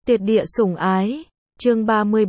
Tuyệt địa sủng ái, chương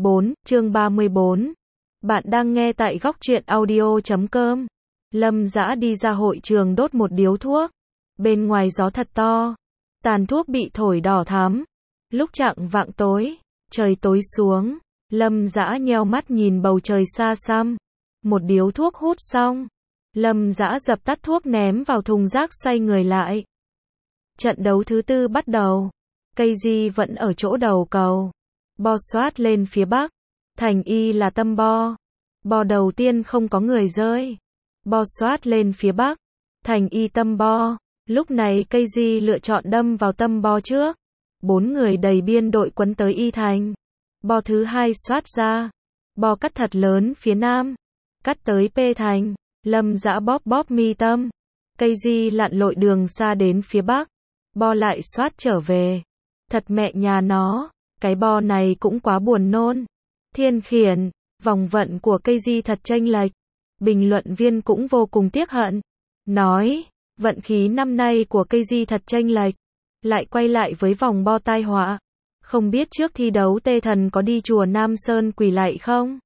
34. Bạn đang nghe tại góc truyện audio.com. Lâm Dã đi ra hội trường đốt một điếu thuốc. Bên ngoài gió thật to. Tàn thuốc bị thổi đỏ thắm. Lúc chạng vạng tối, trời tối xuống, Lâm Dã nheo mắt nhìn bầu trời xa xăm. Một điếu thuốc hút xong, Lâm Dã dập tắt thuốc ném vào thùng rác xoay người lại. Trận đấu thứ tư bắt đầu. KG vẫn ở chỗ đầu cầu. Bo xoát lên phía bắc. Thành Y là tâm bo. Bo đầu tiên không có người rơi. Bo xoát lên phía bắc. Thành Y tâm bo. Lúc này KG lựa chọn đâm vào tâm bo trước. 4 người đầy biên đội quấn tới Y Thành. Bo thứ hai xoát ra. Bo cắt thật lớn phía nam. Cắt tới P Thành. Lâm Dã bóp mi tâm. KG lặn lội đường xa đến phía bắc. Bo lại xoát trở về. Thật mẹ nhà nó, cái bo này cũng quá buồn nôn. Thiên khiển, vòng vận của KG thật chênh lệch. Bình luận viên cũng vô cùng tiếc hận. Nói, vận khí năm nay của KG thật chênh lệch. Lại quay lại với vòng bo tai họa. Không biết trước thi đấu Tê Thần có đi chùa Nam Sơn quỳ lạy không?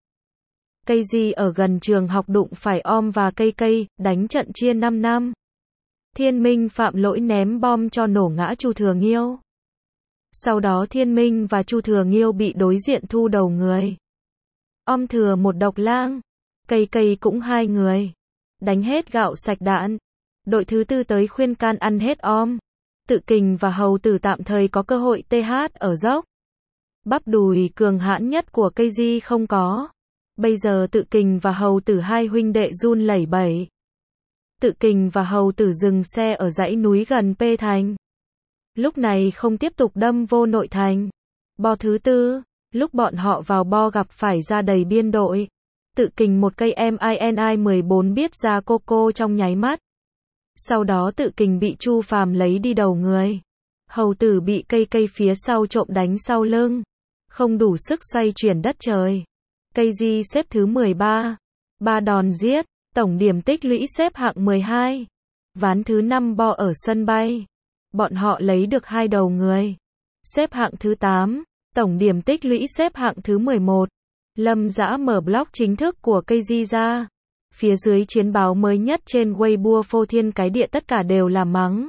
KG ở gần trường học đụng phải Om và cây, đánh trận chia 5 năm. Thiên Minh phạm lỗi ném bom cho nổ ngã Chu Thừa Nghiêu. Sau đó Thiên Minh và Chu Thừa Nghiêu bị đối diện thu đầu người. Om thừa một độc lang. Cây cũng 2 người. Đánh hết gạo sạch đạn. Đội thứ tư tới khuyên can ăn hết Om. Tự Kình và Hầu Tử tạm thời có cơ hội TH ở dốc. Bắp đùi cường hãn nhất của KG không có. Bây giờ Tự Kình và Hầu Tử hai huynh đệ run lẩy bẩy. Tự Kình và Hầu Tử dừng xe ở dãy núi gần P Thành. Lúc này không tiếp tục đâm vô nội thành. Bo thứ tư, lúc bọn họ vào bo gặp phải ra đầy biên đội. Tự Kình một cây MINI-14 biết ra cô trong nháy mắt. Sau đó Tự Kình bị Chu Phàm lấy đi đầu người. Hầu Tử bị cây phía sau trộm đánh sau lưng. Không đủ sức xoay chuyển đất trời. KG xếp thứ 13. 3 đòn giết, tổng điểm tích lũy xếp hạng 12. Ván thứ 5 bo ở sân bay. Bọn họ lấy được 2 đầu người. Xếp hạng thứ 8, tổng điểm tích lũy xếp hạng thứ 11. Lâm Dã mở blog chính thức của KG ra. Phía dưới chiến báo mới nhất trên Weibo phô thiên cái địa tất cả đều là mắng.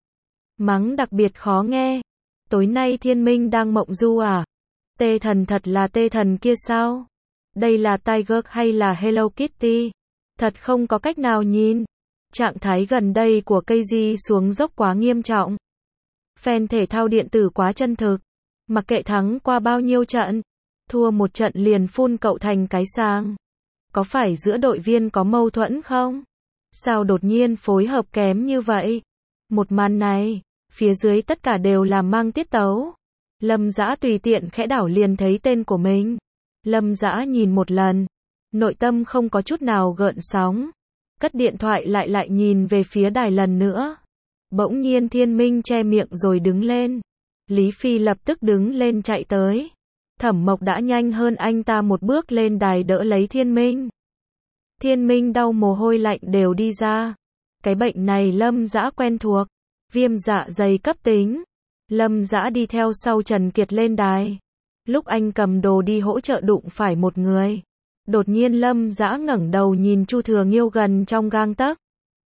Mắng đặc biệt khó nghe. Tối nay Thiên Minh đang mộng du à? Tê Thần thật là Tê Thần kia sao? Đây là Tiger hay là Hello Kitty? Thật không có cách nào nhìn. Trạng thái gần đây của KG xuống dốc quá nghiêm trọng. Fan thể thao điện tử quá chân thực. Mặc kệ thắng qua bao nhiêu trận, thua một trận liền phun cậu thành cái sang. Có phải giữa đội viên có mâu thuẫn không? Sao đột nhiên phối hợp kém như vậy? Một màn này, phía dưới tất cả đều là mang tiết tấu. Lâm Dã tùy tiện khẽ đảo liền thấy tên của mình. Lâm Dã nhìn một lần, nội tâm không có chút nào gợn sóng. Cất điện thoại lại nhìn về phía đài lần nữa. Bỗng nhiên Thiên Minh che miệng rồi đứng lên. Lý Phi lập tức đứng lên chạy tới. Thẩm Mộc đã nhanh hơn anh ta một bước lên đài đỡ lấy Thiên Minh. Thiên Minh đau mồ hôi lạnh đều đi ra. Cái bệnh này Lâm Dã quen thuộc. Viêm dạ dày cấp tính. Lâm Dã đi theo sau Trần Kiệt lên đài. Lúc anh cầm đồ đi hỗ trợ đụng phải một người. Đột nhiên Lâm Dã ngẩng đầu nhìn Chu Thừa Nghiêu gần trong gang tấc.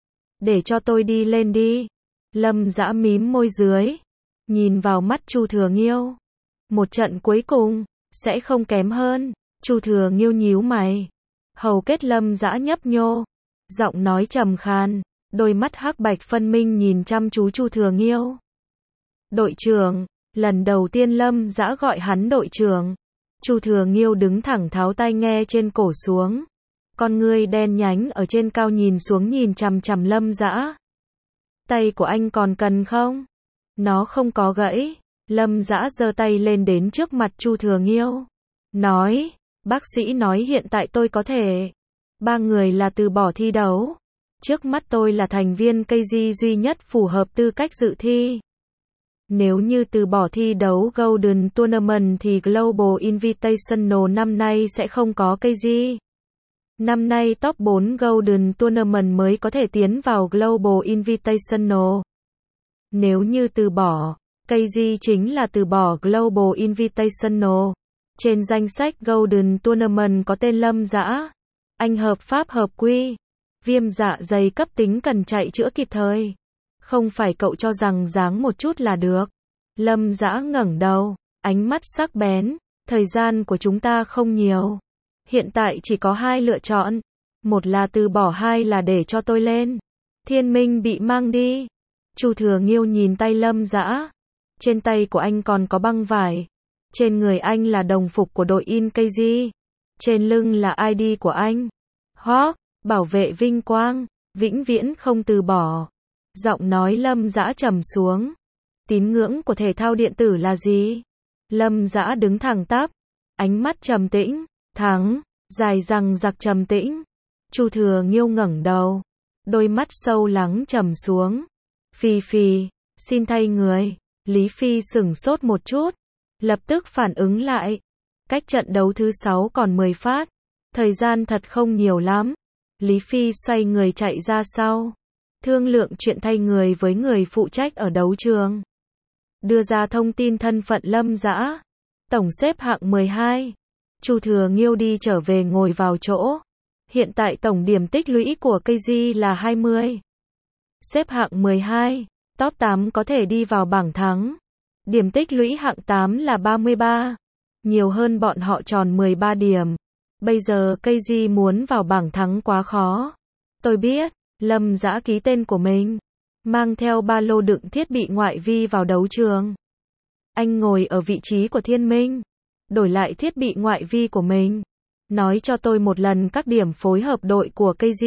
Để cho tôi đi lên đi. Lâm Dã mím môi dưới. Nhìn vào mắt Chu Thừa Nghiêu. Một trận cuối cùng, sẽ không kém hơn. Chu Thừa Nghiêu nhíu mày. Hầu kết Lâm Dã nhấp nhô. Giọng nói trầm khan. Đôi mắt hắc bạch phân minh nhìn chăm chú Chu Thừa Nghiêu. Đội trưởng. Lần đầu tiên Lâm Dã gọi hắn đội trưởng. Chu Thừa Nghiêu đứng thẳng tháo tai nghe trên cổ xuống. Con ngươi đen nhánh ở trên cao nhìn xuống nhìn chằm chằm Lâm Dã. Tay của anh còn cần không? Nó không có gãy. Lâm Dã giơ tay lên đến trước mặt Chu Thừa Nghiêu. Nói, bác sĩ nói hiện tại tôi có thể. 3 người là từ bỏ thi đấu. Trước mắt tôi là thành viên KG duy nhất phù hợp tư cách dự thi. Nếu như từ bỏ thi đấu Golden Tournament thì Global Invitational năm nay sẽ không có KG. Năm nay top 4 Golden Tournament mới có thể tiến vào Global Invitational. Nếu như từ bỏ, KG chính là từ bỏ Global Invitational. Trên danh sách Golden Tournament có tên Lâm Dã. Anh hợp pháp hợp quy. Viêm dạ dày cấp tính cần chạy chữa kịp thời. Không phải cậu cho rằng dáng một chút là được. Lâm Dã ngẩng đầu, ánh mắt sắc bén. Thời gian của chúng ta không nhiều. Hiện tại chỉ có hai lựa chọn. Một là từ bỏ, hai là để cho tôi lên. Thiên Minh bị mang đi. Chu Thừa Nghiêu nhìn tay Lâm Dã. Trên tay của anh còn có băng vải. Trên người anh là đồng phục của đội In KG. Trên lưng là ID của anh. Hawk, bảo vệ vinh quang, vĩnh viễn không từ bỏ. Giọng nói Lâm Dã trầm xuống. Tín ngưỡng của thể thao điện tử là gì? Lâm Dã đứng thẳng tắp, ánh mắt trầm tĩnh. Thắng, dài rằng giặc trầm tĩnh. Chu Thừa Nghiêu ngẩng đầu, đôi mắt sâu lắng trầm xuống. Phi Phi, xin thay người. Lý Phi sửng sốt một chút, lập tức phản ứng lại. Cách trận đấu thứ 6 còn 10 phát, thời gian thật không nhiều lắm. Lý Phi xoay người chạy ra sau, thương lượng chuyện thay người với người phụ trách ở đấu trường. Đưa ra thông tin thân phận Lâm Dã. Tổng xếp hạng 12. Chu Thừa Nghiêu đi trở về ngồi vào chỗ. Hiện tại tổng điểm tích lũy của KG là 20. Xếp hạng 12. Top 8 có thể đi vào bảng thắng. Điểm tích lũy hạng 8 là 33. Nhiều hơn bọn họ tròn 13 điểm. Bây giờ KG muốn vào bảng thắng quá khó. Tôi biết. Lâm Dã ký tên của mình. Mang theo ba lô đựng thiết bị ngoại vi vào đấu trường. Anh ngồi ở vị trí của Thiên Minh. Đổi lại thiết bị ngoại vi của mình. Nói cho tôi một lần các điểm phối hợp đội của KG.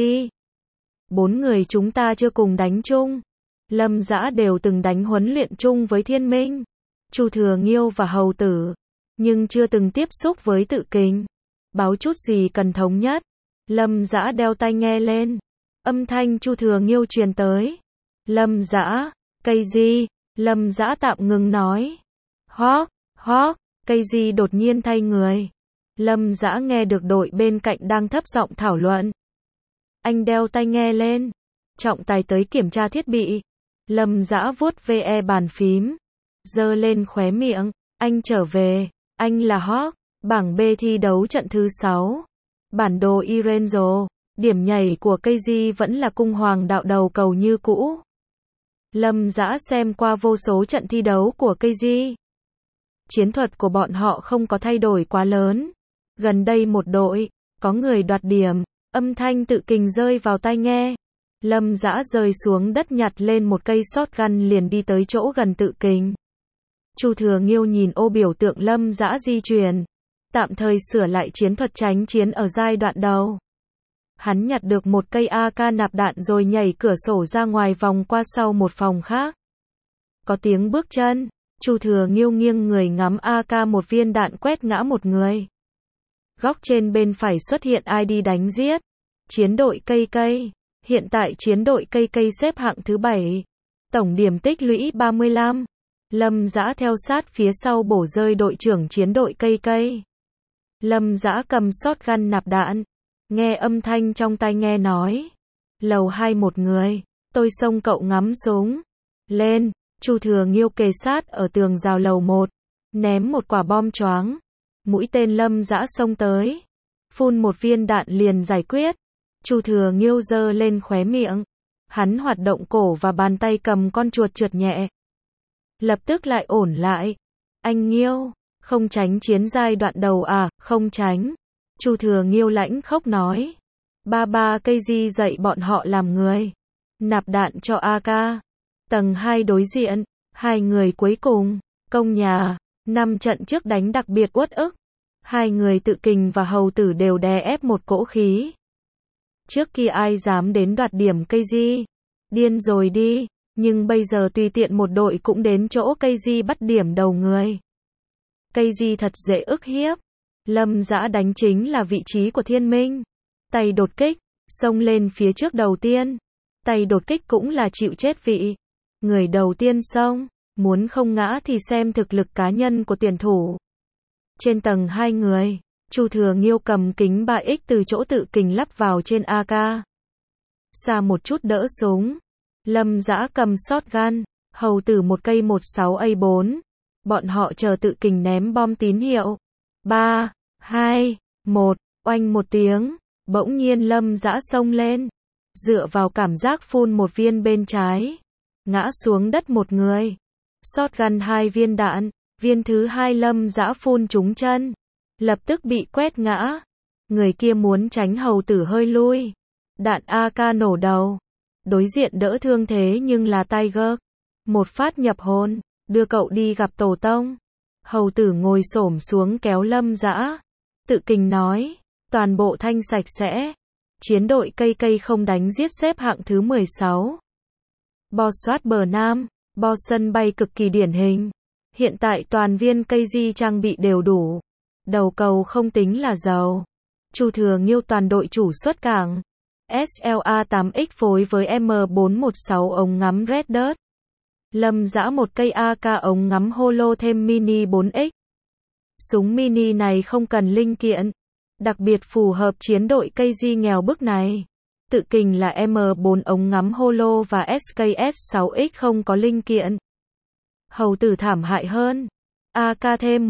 4 người chúng ta chưa cùng đánh chung. Lâm Dã đều từng đánh huấn luyện chung với Thiên Minh, Chu Thừa Nghiêu và Hầu Tử, nhưng chưa từng tiếp xúc với Tự Kình. Báo chút gì cần thống nhất. Lâm Dã đeo tai nghe lên. Âm thanh Chu Thừa Nghiêu truyền tới. Lâm Dã, KG. Lâm Dã tạm ngừng nói. Hawk, KG đột nhiên thay người. Lâm Dã nghe được đội bên cạnh đang thấp giọng thảo luận. Anh đeo tai nghe lên. Trọng tài tới kiểm tra thiết bị. Lâm Dã vuốt ve bàn phím, giơ lên khóe miệng. Anh trở về. Anh là Hawk. Bảng B thi đấu trận thứ 6. Bản đồ Irenzo. Điểm nhảy của KG vẫn là cung hoàng đạo đầu cầu như cũ. Lâm Dã xem qua vô số trận thi đấu của KG. Chiến thuật của bọn họ không có thay đổi quá lớn. Gần đây một đội, có người đoạt điểm. Âm thanh Tự Kình rơi vào tai nghe. Lâm Dã rơi xuống đất nhặt lên một cây shotgun liền đi tới chỗ gần Tự Kình. Chu Thừa Nghiêu nhìn ô biểu tượng Lâm Dã di chuyển. Tạm thời sửa lại chiến thuật tránh chiến ở giai đoạn đầu. Hắn nhặt được một cây AK nạp đạn rồi nhảy cửa sổ ra ngoài vòng qua sau một phòng khác. Có tiếng bước chân. Chu Thừa Nghiêu nghiêng người ngắm AK, một viên đạn quét ngã một người. Góc trên bên phải xuất hiện ID đánh giết. Chiến đội KK. Hiện tại chiến đội KK xếp hạng thứ 7. Tổng điểm tích lũy 35. Lâm Dã theo sát phía sau bổ rơi đội trưởng chiến đội KK. Lâm Dã cầm shotgun nạp đạn. Nghe âm thanh trong tai nghe nói. Lầu 2 một người. Tôi xông cậu ngắm súng. Lên. Chu Thừa Nghiêu kề sát ở tường rào lầu 1. Ném một quả bom choáng. Mũi tên Lâm Dã xông tới. Phun một viên đạn liền giải quyết. Chu Thừa Nghiêu giơ lên khóe miệng. Hắn hoạt động cổ và bàn tay cầm con chuột trượt nhẹ. Lập tức lại ổn lại. Anh Nghiêu, không tránh chiến giai đoạn đầu à? Không tránh. Chu Thừa Nghiêu lãnh khốc nói. Ba cây di dạy bọn họ làm người. Nạp đạn cho AK. Tầng 2 đối diện. Hai người cuối cùng. Công nhà. 5 trận trước đánh đặc biệt uất ức. Hai người Tự Kình và Hầu Tử đều đè ép một cỗ khí. Trước kia ai dám đến đoạt điểm KG? Điên rồi đi. Nhưng bây giờ tùy tiện một đội cũng đến chỗ KG bắt điểm đầu người. KG thật dễ ức hiếp. Lâm Dã đánh chính là vị trí của Thiên Minh. Tay đột kích, xông lên phía trước đầu tiên. Tay đột kích cũng là chịu chết vị. Người đầu tiên xông, muốn không ngã thì xem thực lực cá nhân của tuyển thủ. Trên tầng 2 người, Chu Thừa Nghiêu cầm kính 3x từ chỗ Tự Kình lắp vào trên AK. Xa một chút đỡ súng. Lâm Dã cầm shotgun, Hầu tử một cây 16A4. Bọn họ chờ Tự Kình ném bom tín hiệu. 3, 2, 1, oanh một tiếng. Bỗng nhiên Lâm Dã xông lên. Dựa vào cảm giác phun một viên bên trái. Ngã xuống đất một người. Shotgun 2 viên đạn. Viên thứ 2 Lâm Dã phun trúng chân. Lập tức bị quét ngã. Người kia muốn tránh hầu tử hơi lui. Đạn AK nổ đầu. Đối diện đỡ thương thế nhưng là Tiger. Một phát nhập hồn. Đưa cậu đi gặp tổ tông. Hầu tử ngồi xổm xuống kéo Lâm Dã. Tự Kình nói. Toàn bộ thanh sạch sẽ. Chiến đội cây cây không đánh giết xếp hạng thứ 16. Boss soát bờ Nam. Boss sân bay cực kỳ điển hình. Hiện tại toàn viên cây di trang bị đều đủ. Đầu cầu không tính là giàu. Chu Thừa Nghiêu toàn đội chủ xuất cảng. SLA 8X phối với M416 ống ngắm Red Dot. Lâm Dã một cây AK ống ngắm holo thêm mini 4X. Súng mini này không cần linh kiện. Đặc biệt phù hợp chiến đội cây di nghèo bức này. Tự Kình là M4 ống ngắm holo và SKS 6X không có linh kiện. Hầu tử thảm hại hơn. AK thêm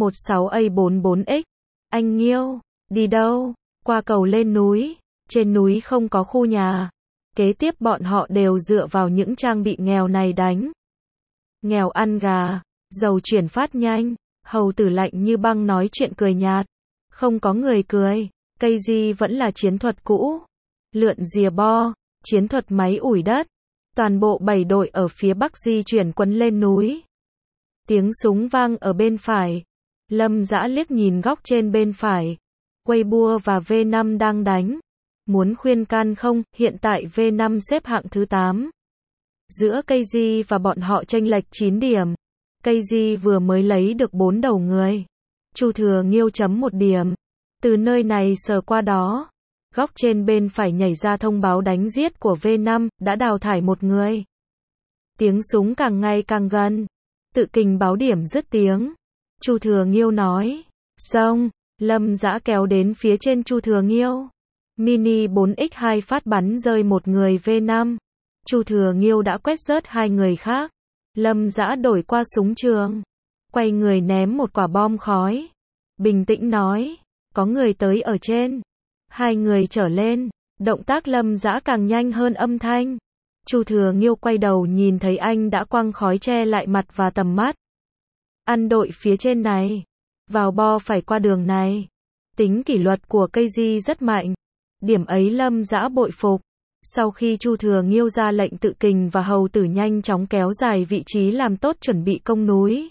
16A44X. Anh Nghiêu, đi đâu? Qua cầu lên núi. Trên núi không có khu nhà. Kế tiếp bọn họ đều dựa vào những trang bị nghèo này đánh. Nghèo ăn gà, giàu chuyển phát nhanh. Hầu tử lạnh như băng nói chuyện cười nhạt. Không có người cười. Cây di vẫn là chiến thuật cũ. Lượn rìa bo, chiến thuật máy ủi đất. Toàn bộ 7 đội ở phía bắc di chuyển quấn lên núi. Tiếng súng vang ở bên phải. Lâm Dã liếc nhìn góc trên bên phải. Weibo và V5 đang đánh. Muốn khuyên can không, hiện tại V5 xếp hạng thứ 8. Giữa cây di và bọn họ chênh lệch 9 điểm. Cây di vừa mới lấy được 4 đầu người. Chu Thừa Nghiêu chấm 1 điểm. Từ nơi này sờ qua đó. Góc trên bên phải nhảy ra thông báo đánh giết của V5, đã đào thải một người. Tiếng súng càng ngày càng gần. Tự Kình báo điểm dứt tiếng. Chu Thừa Nghiêu nói. Xong, Lâm Dã kéo đến phía trên Chu Thừa Nghiêu. Mini 4x2 phát bắn rơi một người V5. Chu Thừa Nghiêu đã quét rớt 2 người khác. Lâm Dã đổi qua súng trường. Quay người ném một quả bom khói. Bình tĩnh nói. Có người tới ở trên. 2 người trở lên. Động tác Lâm Dã càng nhanh hơn âm thanh. Chu Thừa Nghiêu quay đầu nhìn thấy anh đã quăng khói che lại mặt và tầm mắt. Ăn đội phía trên này. Vào bo phải qua đường này. Tính kỷ luật của cây di rất mạnh. Điểm ấy Lâm Dã bội phục. Sau khi Chu Thừa Nghiêu ra lệnh Tự Kình và hầu tử nhanh chóng kéo dài vị trí làm tốt chuẩn bị công núi.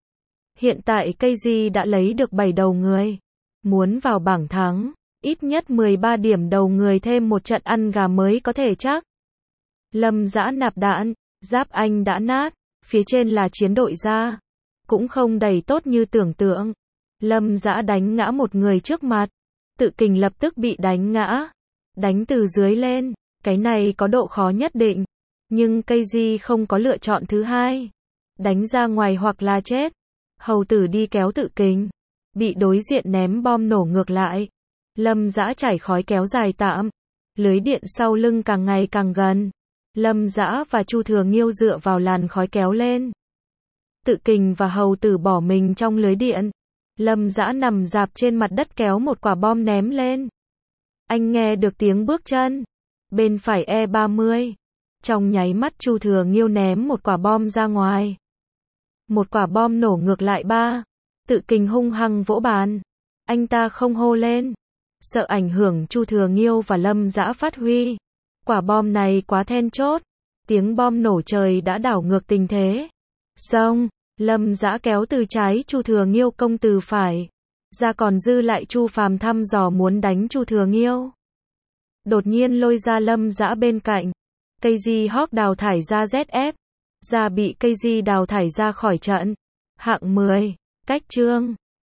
Hiện tại cây di đã lấy được 7 đầu người. Muốn vào bảng thắng, ít nhất 13 điểm đầu người thêm một trận ăn gà mới có thể chắc. Lâm Dã nạp đạn, giáp anh đã nát, phía trên là chiến đội ra. Cũng không đầy tốt như tưởng tượng. Lâm Dã đánh ngã một người trước mặt. Tự Kình lập tức bị đánh ngã. Đánh từ dưới lên, cái này có độ khó nhất định. Nhưng cây di không có lựa chọn thứ hai. Đánh ra ngoài hoặc là chết. Hầu tử đi kéo Tự Kình. Bị đối diện ném bom nổ ngược lại. Lâm Dã chảy khói kéo dài tạm. Lưới điện sau lưng càng ngày càng gần. Lâm Dã và Chu Thừa Nghiêu dựa vào làn khói kéo lên. Tự Kình và hầu tử bỏ mình trong lưới điện. Lâm Dã nằm rạp trên mặt đất kéo một quả bom ném lên. Anh nghe được tiếng bước chân. Bên phải E30. Trong nháy mắt Chu Thừa Nghiêu ném một quả bom ra ngoài. Một quả bom nổ ngược lại ba. Tự Kình hung hăng vỗ bàn. Anh ta không hô lên. Sợ ảnh hưởng Chu Thừa Nghiêu và Lâm Dã phát huy. Quả bom này quá then chốt. Tiếng bom nổ trời đã đảo ngược tình thế. Xong, Lâm Dã kéo từ trái Chu Thừa Nghiêu công từ phải. Ra còn dư lại Chu Phàm thăm dò muốn đánh Chu Thừa Nghiêu. Đột nhiên lôi ra Lâm Dã bên cạnh. Cây di Hawk đào thải ra ZF. Ra bị cây di đào thải ra khỏi trận. Hạng 10. Cách chương.